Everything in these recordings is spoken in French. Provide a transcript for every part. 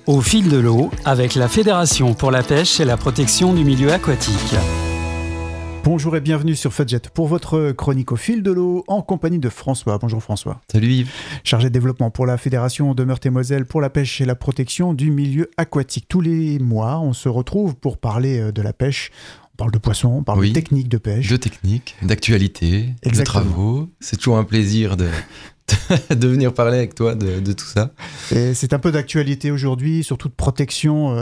Au fil de l'eau, avec la Fédération pour la pêche et la protection du milieu aquatique. Bonjour et bienvenue sur Fudget pour votre chronique au fil de l'eau en compagnie de François. Bonjour François. Salut Yves. Chargé de développement pour la Fédération de Meurthe-et-Moselle pour la pêche et la protection du milieu aquatique. Tous les mois, on se retrouve pour parler de la pêche. On parle de poissons, on parle de techniques de pêche. De techniques, d'actualité, de travaux. C'est toujours un plaisir de venir parler avec toi de tout ça. Et c'est un peu d'actualité aujourd'hui, surtout de protection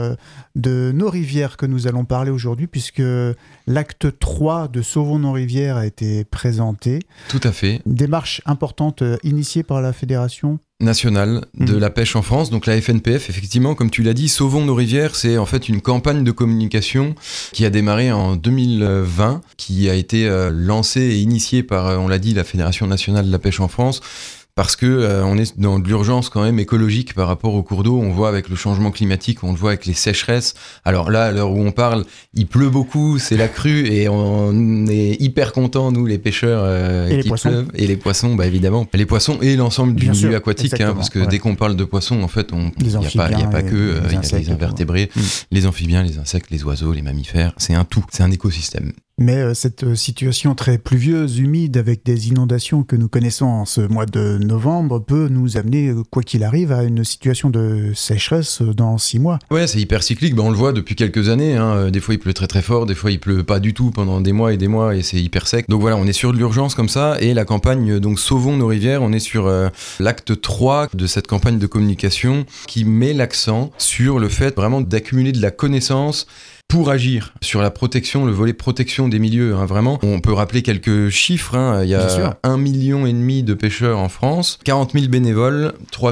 de nos rivières que nous allons parler aujourd'hui, puisque l'acte 3 de Sauvons nos rivières a été présenté. Tout à fait. Une démarche importante initiée par la Fédération nationale de la pêche en France, donc la FNPF, effectivement, comme tu l'as dit, Sauvons nos rivières, c'est en fait une campagne de communication qui a démarré en 2020, qui a été lancée et initiée par, on l'a dit, la Fédération nationale de la pêche en France, parce que on est dans de l'urgence quand même écologique par rapport aux cours d'eau. On voit avec le changement climatique, on le voit avec les sécheresses. Alors là, à l'heure où on parle, il pleut beaucoup, c'est la crue et on est hyper contents, nous, les pêcheurs, et les poissons. Et les poissons, bah évidemment. Les poissons et l'ensemble du milieu aquatique, parce que dès qu'on parle de poissons, en fait, il n'y a pas que il y a les invertébrés, les amphibiens, les insectes, les oiseaux, les mammifères. C'est un tout, c'est un écosystème. Mais cette situation très pluvieuse, humide, avec des inondations que nous connaissons en ce mois de novembre, peut nous amener, quoi qu'il arrive, à une situation de sécheresse dans 6 mois. Ouais, c'est hyper cyclique. On le voit depuis quelques années. Des fois, il pleut très très fort. Des fois, il pleut pas du tout pendant des mois et c'est hyper sec. Donc voilà, on est sur de l'urgence comme ça. Et la campagne, donc Sauvons nos rivières, on est sur l'acte 3 de cette campagne de communication qui met l'accent sur le fait vraiment d'accumuler de la connaissance pour agir sur la protection, le volet protection des milieux, vraiment. On peut rappeler quelques chiffres, il y a 1,5 million de pêcheurs en France, 40 000 bénévoles, 3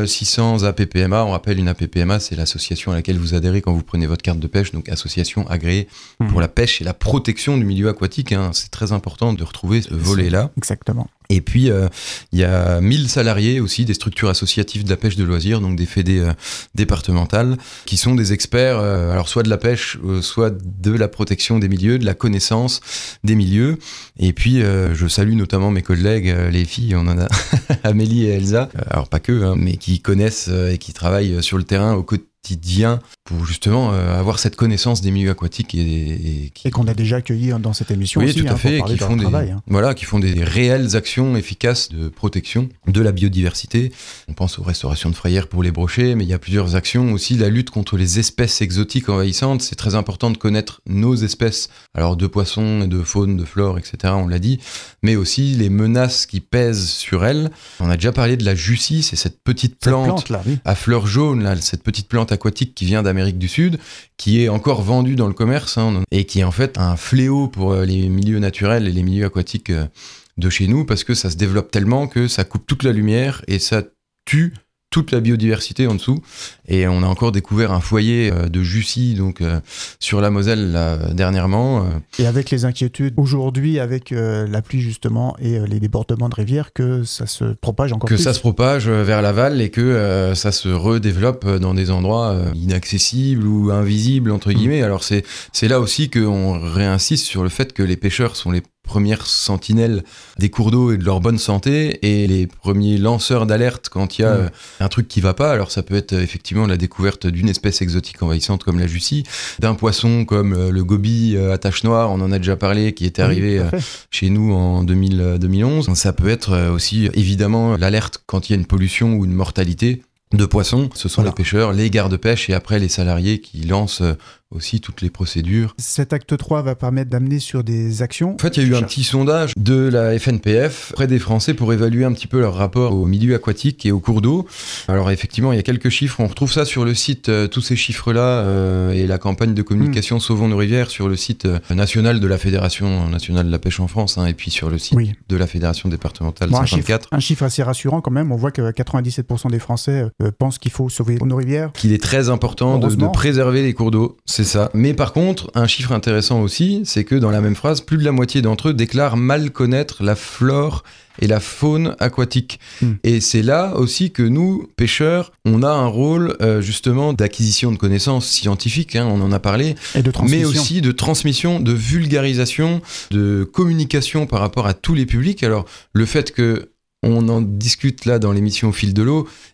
600 APPMA. On rappelle, une APPMA, c'est l'association à laquelle vous adhérez quand vous prenez votre carte de pêche, donc association agréée pour la pêche et la protection du milieu aquatique. C'est très important de retrouver ce volet-là. Exactement. Et puis, il y a 1000 salariés aussi des structures associatives de la pêche de loisirs, donc des fédés départementales, qui sont des experts, alors soit de la pêche, soit de la protection des milieux, de la connaissance des milieux. Et puis, je salue notamment mes collègues, les filles, on en a Amélie et Elsa, alors pas que, mais qui connaissent et qui travaillent sur le terrain au quotidien pour justement avoir cette connaissance des milieux aquatiques et qu'on a déjà accueilli dans cette émission oui, aussi, tout à fait, pour parler de leur travail. Qui font des réelles actions efficaces de protection de la biodiversité. On pense aux restaurations de frayères pour les brochets, mais il y a plusieurs actions aussi. La lutte contre les espèces exotiques envahissantes, c'est très important de connaître nos espèces, alors de poissons, de faune, de flore, etc., on l'a dit, mais aussi les menaces qui pèsent sur elles. On a déjà parlé de la jussie, c'est cette petite plante là, oui, à fleurs jaunes, là, cette petite plante aquatique qui vient d'Amérique du Sud, qui est encore vendue dans le commerce, et qui est en fait un fléau pour les milieux naturels et les milieux aquatiques de chez nous, parce que ça se développe tellement que ça coupe toute la lumière et ça tue toute la biodiversité en dessous. Et on a encore découvert un foyer de jussie donc sur la Moselle là, dernièrement. Et avec les inquiétudes aujourd'hui, avec la pluie justement et les débordements de rivières, que ça se propage encore plus. Que ça se propage vers l'aval et que ça se redéveloppe dans des endroits inaccessibles ou invisibles, entre guillemets. Alors c'est là aussi qu'on réinsiste sur le fait que les pêcheurs sont les premières sentinelles des cours d'eau et de leur bonne santé et les premiers lanceurs d'alerte quand il y a un truc qui va pas. Alors ça peut être effectivement la découverte d'une espèce exotique envahissante comme la jussie, d'un poisson comme le goby à tache noire, on en a déjà parlé, qui était arrivé chez nous en 2011. Ça peut être aussi évidemment l'alerte quand il y a une pollution ou une mortalité de poissons. Ce sont les pêcheurs, les gardes-pêche et après les salariés qui lancent aussi toutes les procédures. Cet acte 3 va permettre d'amener sur des actions. En fait, il y a eu un petit sondage de la FNPF auprès des Français pour évaluer un petit peu leur rapport au milieu aquatique et aux cours d'eau. Alors effectivement, il y a quelques chiffres. On retrouve ça sur le site, tous ces chiffres-là et la campagne de communication Sauvons nos rivières sur le site national de la Fédération nationale de la pêche en France et puis sur le site de la Fédération départementale 54. Un chiffre assez rassurant quand même. On voit que 97% des Français pensent qu'il faut sauver nos rivières. Qu'il est très important de préserver les cours d'eau. C'est ça. Mais par contre, un chiffre intéressant aussi, c'est que dans la même phrase, plus de la moitié d'entre eux déclarent mal connaître la flore et la faune aquatique. Et c'est là aussi que nous, pêcheurs, on a un rôle justement d'acquisition de connaissances scientifiques, on en a parlé, et de mais aussi de transmission, de vulgarisation, de communication par rapport à tous les publics. Alors, le fait que on en discute là dans l'émission Au fil de l'eau,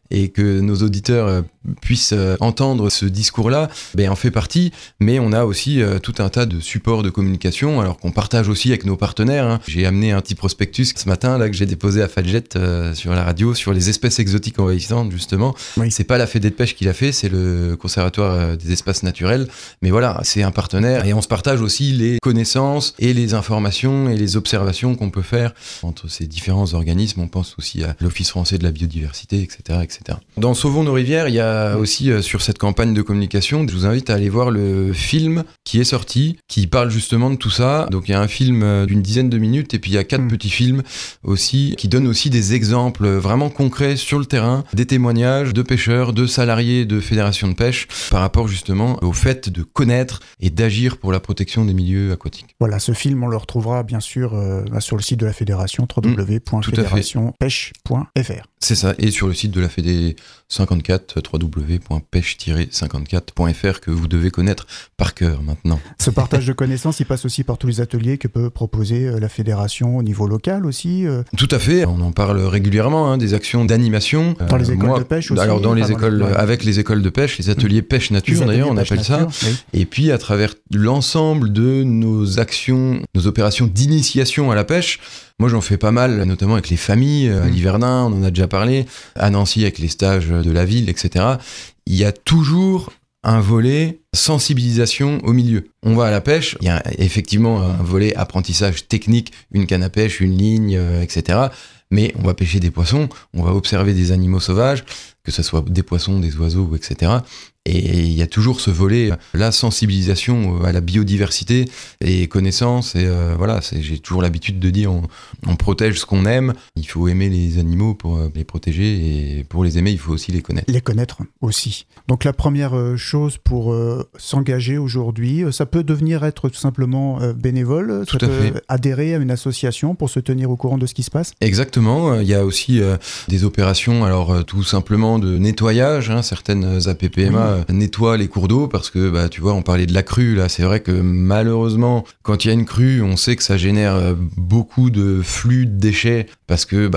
et que nos auditeurs puissent entendre ce discours-là, en fait partie, mais on a aussi tout un tas de supports de communication, alors qu'on partage aussi avec nos partenaires, hein. J'ai amené un petit prospectus ce matin là, que j'ai déposé à Fadjet sur la radio, sur les espèces exotiques envahissantes, justement. Oui. C'est pas la Fédé de pêche qui l'a fait, c'est le Conservatoire des espaces naturels, mais voilà, c'est un partenaire, et on se partage aussi les connaissances et les informations et les observations qu'on peut faire entre ces différents organismes. On pense aussi à l'Office français de la biodiversité, etc., etc. Dans Sauvons nos rivières, il y a aussi sur cette campagne de communication, je vous invite à aller voir le film qui est sorti, qui parle justement de tout ça. Donc il y a un film d'une dizaine de minutes, et puis il y a 4 petits films aussi, qui donnent aussi des exemples vraiment concrets sur le terrain, des témoignages de pêcheurs, de salariés de fédérations de pêche, par rapport justement au fait de connaître et d'agir pour la protection des milieux aquatiques. Voilà, ce film, on le retrouvera bien sûr sur le site de la fédération, www.fédérationpêche.fr. C'est ça, et sur le site de la Fédé 54, www.pêche-54.fr, que vous devez connaître par cœur maintenant. Ce partage de connaissances, il passe aussi par tous les ateliers que peut proposer la fédération au niveau local aussi. Tout à fait, on en parle régulièrement, hein, des actions d'animation. Dans les écoles de pêche aussi. Alors dans les écoles, avec les écoles de pêche, les ateliers pêche nature d'ailleurs, on appelle ça. Oui. Et puis à travers l'ensemble de nos actions, nos opérations d'initiation à la pêche, moi, j'en fais pas mal, notamment avec les familles, à Livernin, on en a déjà parlé, à Nancy avec les stages de la ville, etc. Il y a toujours un volet sensibilisation au milieu. On va à la pêche, il y a effectivement un volet apprentissage technique, une canne à pêche, une ligne, etc. Mais on va pêcher des poissons, on va observer des animaux sauvages, que ce soit des poissons, des oiseaux, etc. Et il y a toujours ce volet, la sensibilisation à la biodiversité et connaissances. Et voilà, j'ai toujours l'habitude de dire, on protège ce qu'on aime. Il faut aimer les animaux pour les protéger, et pour les aimer, il faut aussi les connaître. Les connaître aussi. Donc la première chose pour s'engager aujourd'hui, ça peut être tout simplement bénévole. Tout à fait. Adhérer à une association pour se tenir au courant de ce qui se passe. Exactement. Il y a aussi des opérations, alors tout simplement de nettoyage. Hein, certaines APPMA nettoient les cours d'eau parce que, tu vois, on parlait de la crue. Là, c'est vrai que malheureusement, quand il y a une crue, on sait que ça génère beaucoup de flux de déchets parce que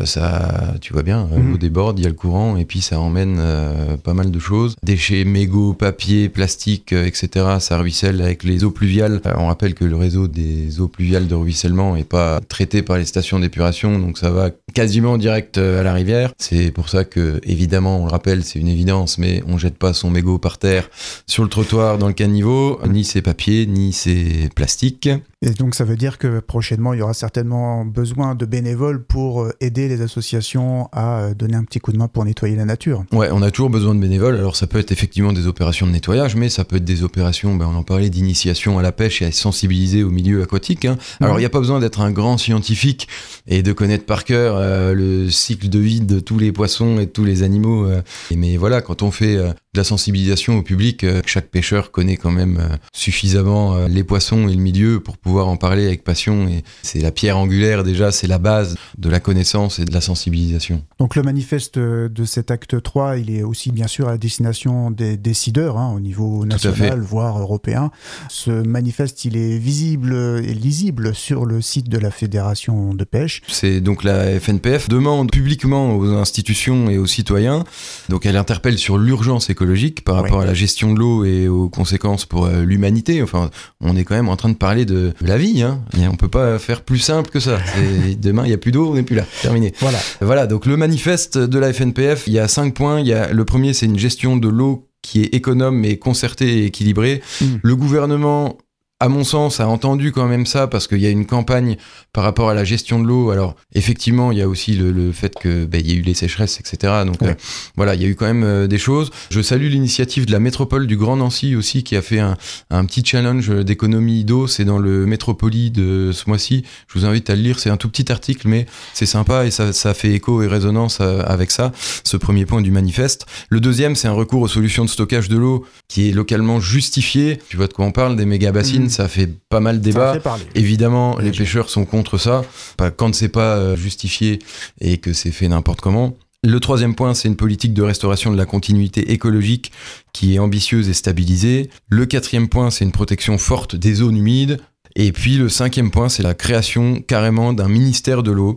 ça, tu vois bien, l'eau déborde, il y a le courant et puis ça emmène pas mal de choses. Déchets, mégots, papier, plastique, etc. Ça ruisselle avec les eaux pluviales. On rappelle que le réseau des eaux pluviales de ruissellement est pas traité par les stations d'épuration, donc ça va quasiment direct à la rivière. C'est pour ça que, évidemment, on le rappelle, c'est une évidence, mais on jette pas son mégot par terre, sur le trottoir, dans le caniveau, ni ses papiers, ni ses plastiques. Et donc ça veut dire que prochainement, il y aura certainement besoin de bénévoles pour aider les associations à donner un petit coup de main pour nettoyer la nature. Ouais, on a toujours besoin de bénévoles. Alors ça peut être effectivement des opérations de nettoyage, mais ça peut être des opérations, on en parlait, d'initiation à la pêche et à sensibiliser au milieu aquatique. Hein. Alors il n'y a pas besoin d'être un grand scientifique et de connaître par cœur le cycle de vie de tous les poissons et de tous les animaux. Mais voilà, quand on fait de la sensibilisation au public, chaque pêcheur connaît quand même suffisamment les poissons et le milieu pour pouvoir en parler avec passion, et c'est la pierre angulaire déjà, c'est la base de la connaissance et de la sensibilisation. Donc le manifeste de cet acte 3, il est aussi bien sûr à la destination des décideurs au niveau national, voire européen. Ce manifeste, il est visible et lisible sur le site de la Fédération de pêche. C'est donc la FNPF demande publiquement aux institutions et aux citoyens, donc elle interpelle sur l'urgence écologique par rapport à la gestion de l'eau et aux conséquences pour l'humanité. Enfin, on est quand même en train de parler de la vie, hein. Et on peut pas faire plus simple que ça. Demain, il n'y a plus d'eau, on n'est plus là. Terminé. Voilà, donc le manifeste de la FNPF, il y a 5 points. Le premier, c'est une gestion de l'eau qui est économe, mais concertée et équilibrée. Le gouvernement, à mon sens, a entendu quand même ça parce qu'il y a une campagne par rapport à la gestion de l'eau. Alors, effectivement, il y a aussi le fait que il y a eu les sécheresses, etc. Donc, voilà, il y a eu quand même des choses. Je salue l'initiative de la métropole du Grand Nancy aussi, qui a fait un petit challenge d'économie d'eau. C'est dans le Métropoli de ce mois-ci. Je vous invite à le lire. C'est un tout petit article, mais c'est sympa et ça fait écho et résonance avec ça, ce premier point du manifeste. Le deuxième, c'est un recours aux solutions de stockage de l'eau qui est localement justifié. Tu vois de quoi on parle, des méga-bassines. Ça fait pas mal débat. Évidemment, les pêcheurs sont contre ça, quand c'est pas justifié et que c'est fait n'importe comment. Le troisième point, c'est une politique de restauration de la continuité écologique qui est ambitieuse et stabilisée. Le quatrième point, c'est une protection forte des zones humides. Et puis le cinquième point, c'est la création carrément d'un ministère de l'eau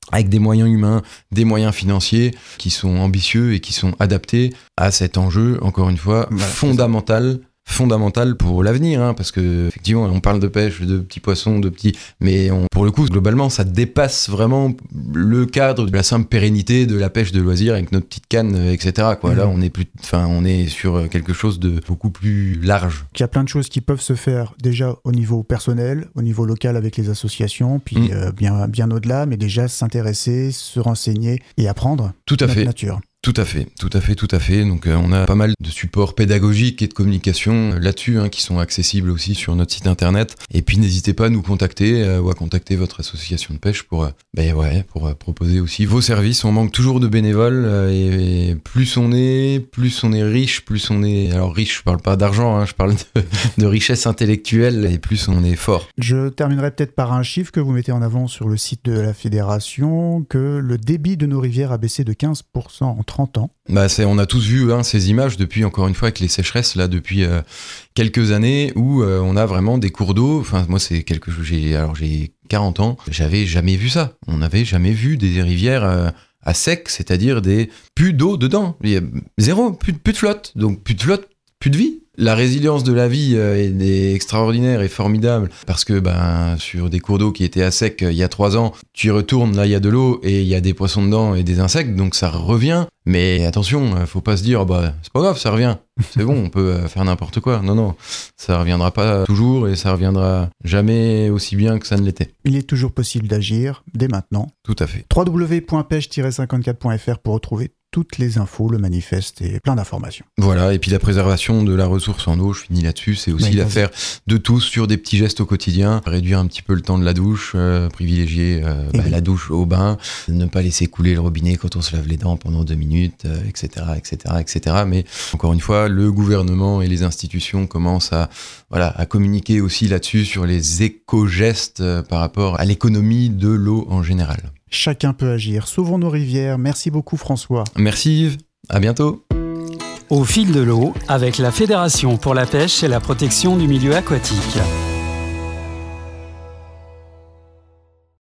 avec des moyens humains, des moyens financiers qui sont ambitieux et qui sont adaptés à cet enjeu, encore une fois, fondamental pour l'avenir, parce que effectivement on parle de pêche, de petits poissons, mais pour le coup globalement ça dépasse vraiment le cadre de la simple pérennité de la pêche de loisir avec notre petite canne, etc. Là on est sur quelque chose de beaucoup plus large. Il y a plein de choses qui peuvent se faire déjà au niveau personnel, au niveau local avec les associations, puis bien au-delà, mais déjà s'intéresser, se renseigner et apprendre. Tout à fait. Nature. Tout à fait. Donc on a pas mal de supports pédagogiques et de communication là-dessus qui sont accessibles aussi sur notre site internet. Et puis n'hésitez pas à nous contacter ou à contacter votre association de pêche pour proposer aussi vos services. On manque toujours de bénévoles et plus on est riche, alors riche, je parle pas d'argent, je parle de richesse intellectuelle, et plus on est fort. Je terminerai peut-être par un chiffre que vous mettez en avant sur le site de la fédération, que le débit de nos rivières a baissé de 15% en 30 ans. On a tous vu ces images depuis, encore une fois, avec les sécheresses, là, depuis quelques années, où on a vraiment des cours d'eau. Enfin, moi, c'est quelque chose. J'ai 40 ans, j'avais jamais vu ça. On n'avait jamais vu des rivières à sec, c'est-à-dire plus d'eau dedans. Il y a zéro, plus de flotte. Donc, plus de flotte, plus de vie. La résilience de la vie est extraordinaire et formidable parce que sur des cours d'eau qui étaient à sec il y a 3 ans, tu y retournes, là il y a de l'eau et il y a des poissons dedans et des insectes, donc ça revient. Mais attention, faut pas se dire c'est pas grave, ça revient, c'est bon, on peut faire n'importe quoi. Non, ça reviendra pas toujours et ça reviendra jamais aussi bien que ça ne l'était. Il est toujours possible d'agir dès maintenant. Tout à fait. www.pêche-54.fr pour retrouver toutes les infos, le manifeste et plein d'informations. Voilà, et puis la préservation de la ressource en eau, je finis là-dessus, c'est aussi l'affaire de tous sur des petits gestes au quotidien, réduire un petit peu le temps de la douche, privilégier la douche au bain, ne pas laisser couler le robinet quand on se lave les dents pendant 2 minutes, etc. Mais encore une fois, le gouvernement et les institutions commencent à communiquer aussi là-dessus sur les éco-gestes par rapport à l'économie de l'eau en général. Chacun peut agir. Sauvons nos rivières. Merci beaucoup François. Merci Yves. À bientôt. Au fil de l'eau, avec la Fédération pour la pêche et la protection du milieu aquatique.